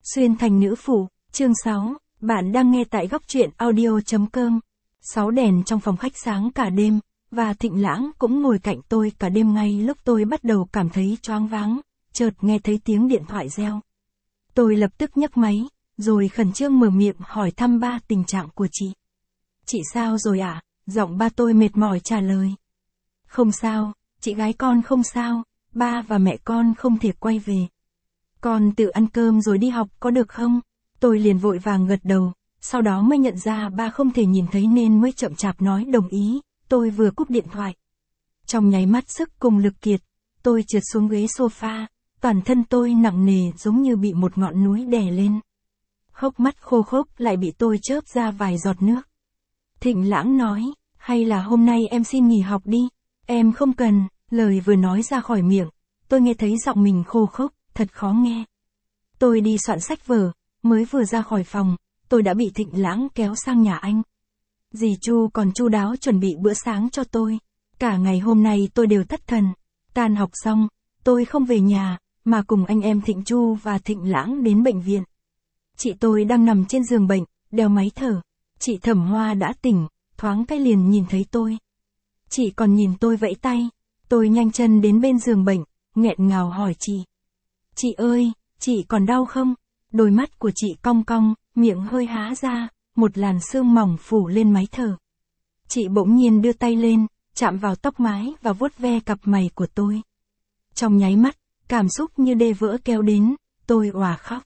Xuyên thành nữ phụ, chương 6, bạn đang nghe tại góc truyện audio.com. 6 đèn trong phòng khách sáng cả đêm, và Thịnh Lãng cũng ngồi cạnh tôi cả đêm ngay lúc tôi bắt đầu cảm thấy choáng váng, chợt nghe thấy tiếng điện thoại reo. Tôi lập tức nhấc máy, rồi khẩn trương mở miệng hỏi thăm ba tình trạng của chị. Chị sao rồi ạ? Giọng ba tôi mệt mỏi trả lời. Không sao, chị gái con không sao, ba và mẹ con không thể quay về. Con tự ăn cơm rồi đi học có được không? Tôi liền vội vàng gật đầu, sau đó mới nhận ra ba không thể nhìn thấy nên mới chậm chạp nói đồng ý, tôi vừa cúp điện thoại. Trong nháy mắt sức cùng lực kiệt, tôi trượt xuống ghế sofa, toàn thân tôi nặng nề giống như bị một ngọn núi đè lên. Hốc mắt khô khốc lại bị tôi chớp ra vài giọt nước. Thịnh Lãng nói, hay là hôm nay em xin nghỉ học đi, em không cần, lời vừa nói ra khỏi miệng, tôi nghe thấy giọng mình khô khốc, thật khó nghe. Tôi đi soạn sách vở, mới vừa ra khỏi phòng, tôi đã bị Thịnh Lãng kéo sang nhà anh. Dì Chu còn chu đáo chuẩn bị bữa sáng cho tôi. Cả ngày hôm nay tôi đều thất thần. Tan học xong, tôi không về nhà, mà cùng anh em Thịnh Chu và Thịnh Lãng đến bệnh viện. Chị tôi đang nằm trên giường bệnh, đeo máy thở. Chị Thẩm Hoa đã tỉnh, thoáng cái liền nhìn thấy tôi. Chị còn nhìn tôi vẫy tay. Tôi nhanh chân đến bên giường bệnh, nghẹn ngào hỏi chị. Chị ơi, chị còn đau không? Đôi mắt của chị cong cong, miệng hơi há ra, một làn sương mỏng phủ lên máy thở. Chị bỗng nhiên đưa tay lên, chạm vào tóc mái và vuốt ve cặp mày của tôi. Trong nháy mắt, cảm xúc như đê vỡ kéo đến, tôi òa khóc.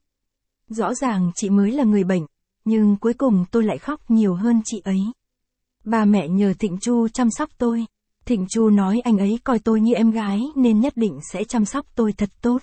Rõ ràng chị mới là người bệnh, nhưng cuối cùng tôi lại khóc nhiều hơn chị ấy. Ba mẹ nhờ Thịnh Chu chăm sóc tôi. Thịnh Chu nói anh ấy coi tôi như em gái nên nhất định sẽ chăm sóc tôi thật tốt.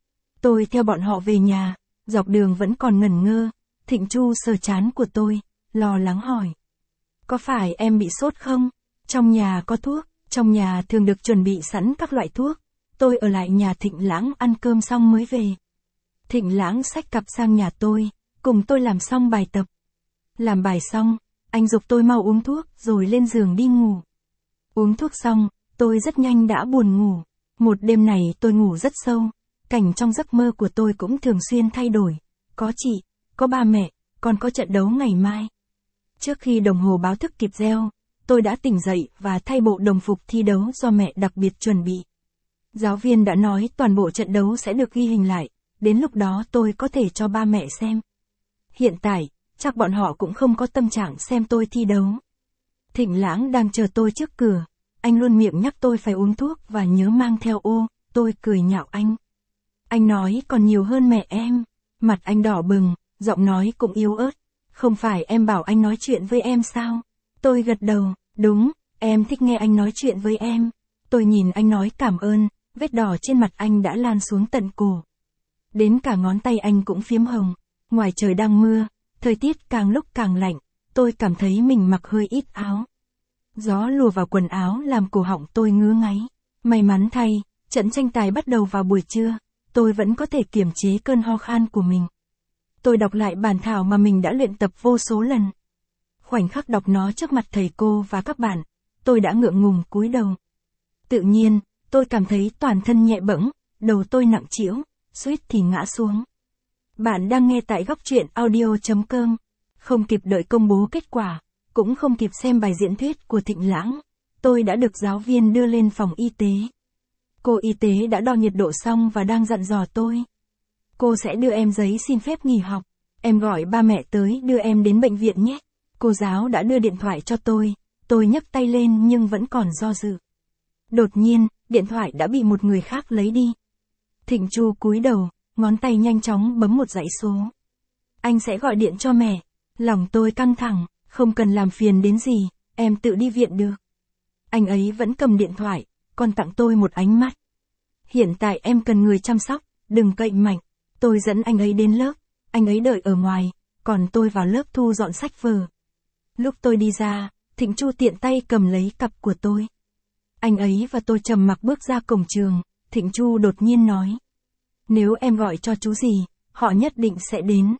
Tôi theo bọn họ về nhà, dọc đường vẫn còn ngẩn ngơ. Thịnh Chu sờ trán của tôi, lo lắng hỏi. Có phải em bị sốt không? Trong nhà có thuốc, trong nhà thường được chuẩn bị sẵn các loại thuốc. Tôi ở lại nhà Thịnh Lãng ăn cơm xong mới về. Thịnh Lãng xách cặp sang nhà tôi, cùng tôi làm xong bài tập. Làm bài xong, anh giục tôi mau uống thuốc rồi lên giường đi ngủ. Uống thuốc xong, tôi rất nhanh đã buồn ngủ. Một đêm này tôi ngủ rất sâu. Cảnh trong giấc mơ của tôi cũng thường xuyên thay đổi. Có chị, có ba mẹ, còn có trận đấu ngày mai. Trước khi đồng hồ báo thức kịp reo, tôi đã tỉnh dậy và thay bộ đồng phục thi đấu do mẹ đặc biệt chuẩn bị. Giáo viên đã nói toàn bộ trận đấu sẽ được ghi hình lại, đến lúc đó tôi có thể cho ba mẹ xem. Hiện tại, chắc bọn họ cũng không có tâm trạng xem tôi thi đấu. Thịnh Lãng đang chờ tôi trước cửa, anh luôn miệng nhắc tôi phải uống thuốc và nhớ mang theo ô, tôi cười nhạo anh. Anh nói còn nhiều hơn mẹ em, mặt anh đỏ bừng, giọng nói cũng yếu ớt. Không phải em bảo anh nói chuyện với em sao? Tôi gật đầu, đúng, em thích nghe anh nói chuyện với em. Tôi nhìn anh nói cảm ơn, vết đỏ trên mặt anh đã lan xuống tận cổ. Đến cả ngón tay anh cũng phiếm hồng. Ngoài trời đang mưa, thời tiết càng lúc càng lạnh, tôi cảm thấy mình mặc hơi ít áo. Gió lùa vào quần áo làm cổ họng tôi ngứa ngáy. May mắn thay, trận tranh tài bắt đầu vào buổi trưa, tôi vẫn có thể kiềm chế cơn ho khan của mình. Tôi đọc lại bản thảo mà mình đã luyện tập vô số lần. Khoảnh khắc đọc nó trước mặt thầy cô và các bạn, tôi đã ngượng ngùng cúi đầu. Tự nhiên, tôi cảm thấy toàn thân nhẹ bẫng, đầu tôi nặng trĩu, suýt thì ngã xuống. Bạn đang nghe tại góc truyện audio.com. Không kịp đợi công bố kết quả, cũng không kịp xem bài diễn thuyết của Thịnh Lãng, tôi đã được giáo viên đưa lên phòng y tế. Cô y tế đã đo nhiệt độ xong và đang dặn dò tôi. Cô sẽ đưa em giấy xin phép nghỉ học. Em gọi ba mẹ tới đưa em đến bệnh viện nhé. Cô giáo đã đưa điện thoại cho tôi nhấc tay lên nhưng vẫn còn do dự. Đột nhiên, điện thoại đã bị một người khác lấy đi. Thịnh Chu cúi đầu, ngón tay nhanh chóng bấm một dãy số. Anh sẽ gọi điện cho mẹ. Lòng tôi căng thẳng, không cần làm phiền đến gì, em tự đi viện được. Anh ấy vẫn cầm điện thoại, còn tặng tôi một ánh mắt. Hiện tại em cần người chăm sóc, đừng cậy mạnh. Tôi dẫn anh ấy đến lớp, anh ấy đợi ở ngoài, còn tôi vào lớp thu dọn sách vở. Lúc tôi đi ra, Thịnh Chu tiện tay cầm lấy cặp của tôi. Anh ấy và tôi trầm mặc bước ra cổng trường, Thịnh Chu đột nhiên nói. Nếu em gọi cho chú gì, họ nhất định sẽ đến.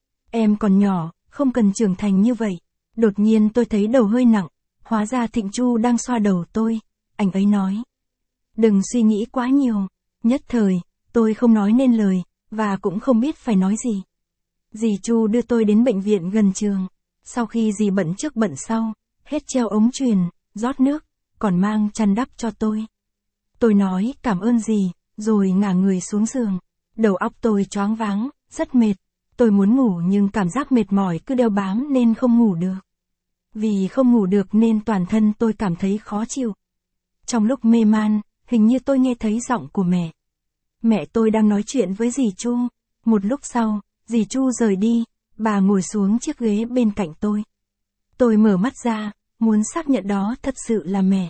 Em còn nhỏ, không cần trưởng thành như vậy. Đột nhiên tôi thấy đầu hơi nặng, hóa ra Thịnh Chu đang xoa đầu tôi. Anh ấy nói. Đừng suy nghĩ quá nhiều. Nhất thời, tôi không nói nên lời, và cũng không biết phải nói gì. Dì Chu đưa tôi đến bệnh viện gần trường. Sau khi dì bận trước bận sau, hết treo ống truyền, rót nước, còn mang chăn đắp cho tôi. Tôi nói cảm ơn dì, rồi ngả người xuống giường. Đầu óc tôi choáng váng, rất mệt. Tôi muốn ngủ nhưng cảm giác mệt mỏi cứ đeo bám nên không ngủ được. Vì không ngủ được nên toàn thân tôi cảm thấy khó chịu. Trong lúc mê man, hình như tôi nghe thấy giọng của mẹ. Mẹ tôi đang nói chuyện với dì Chu. Một lúc sau, dì Chu rời đi, bà ngồi xuống chiếc ghế bên cạnh tôi. Tôi mở mắt ra, muốn xác nhận đó thật sự là mẹ.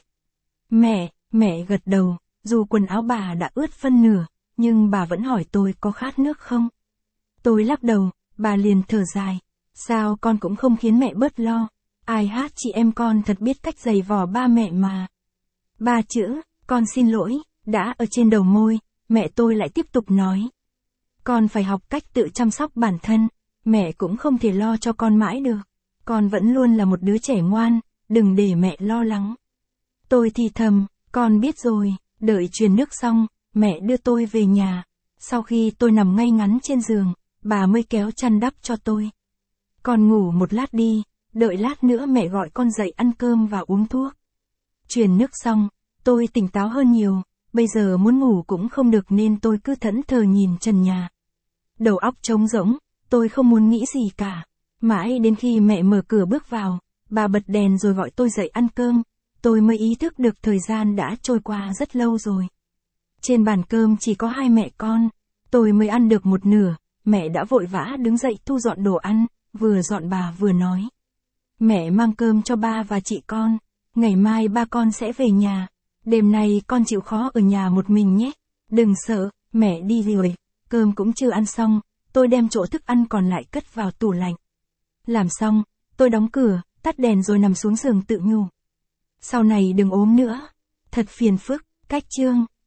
Mẹ gật đầu, dù quần áo bà đã ướt phân nửa, nhưng bà vẫn hỏi tôi có khát nước không. Tôi lắc đầu, bà liền thở dài. Sao con cũng không khiến mẹ bớt lo. Ai hát chị em con thật biết cách giày vò ba mẹ mà. Ba chữ, con xin lỗi, đã ở trên đầu môi, mẹ tôi lại tiếp tục nói. Con phải học cách tự chăm sóc bản thân, mẹ cũng không thể lo cho con mãi được. Con vẫn luôn là một đứa trẻ ngoan, đừng để mẹ lo lắng. Tôi thì thầm, con biết rồi, đợi truyền nước xong, mẹ đưa tôi về nhà. Sau khi tôi nằm ngay ngắn trên giường, bà mới kéo chăn đắp cho tôi. Con ngủ một lát đi, đợi lát nữa mẹ gọi con dậy ăn cơm và uống thuốc. Truyền nước xong, tôi tỉnh táo hơn nhiều, bây giờ muốn ngủ cũng không được nên tôi cứ thẫn thờ nhìn trần nhà. Đầu óc trống rỗng, tôi không muốn nghĩ gì cả. Mãi đến khi mẹ mở cửa bước vào, bà bật đèn rồi gọi tôi dậy ăn cơm, tôi mới ý thức được thời gian đã trôi qua rất lâu rồi. Trên bàn cơm chỉ có hai mẹ con, tôi mới ăn được một nửa, mẹ đã vội vã đứng dậy thu dọn đồ ăn, vừa dọn bà vừa nói. Mẹ mang cơm cho ba và chị con, ngày mai ba con sẽ về nhà, đêm nay con chịu khó ở nhà một mình nhé, đừng sợ, mẹ đi rồi, cơm cũng chưa ăn xong, tôi đem chỗ thức ăn còn lại cất vào tủ lạnh. Làm xong, tôi đóng cửa, tắt đèn rồi nằm xuống giường tự nhủ. Sau này đừng ốm nữa, thật phiền phức, cách chương.